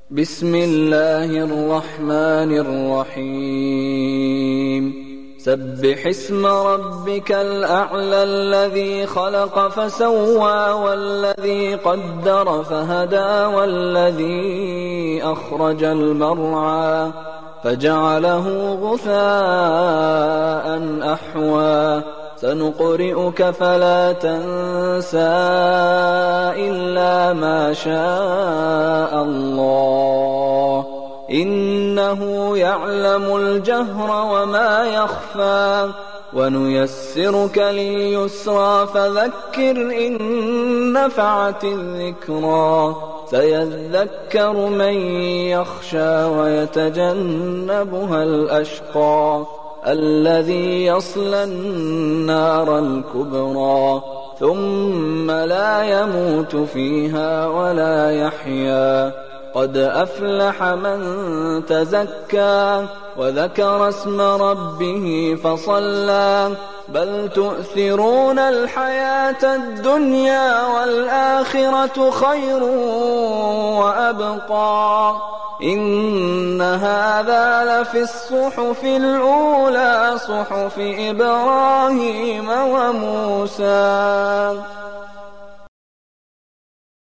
بسم الله الرحمن الرحيم سبح اسم ربك الأعلى الذي خلق فسوى والذي قدر فهدى والذي أخرج المرعى فجعله غثاء أحوى سنقرئك فلا تنسى إلا ما شاء الله إنه يعلم الجهر وما يخفى ونيسرك لليسرى فذكر إن نفعت الذكرى سيذكر من يخشى ويتجنبها الأشقى الذي يصلى النار الكبرى ثم لا يموت فيها ولا يحيا قد أفلح من تزكى وذكر اسم ربه فصلى بل تؤثرون الحياة الدنيا والآخرة خير وأبقى إن هذا لفي الصحف الأولى صحف إبراهيم وموسى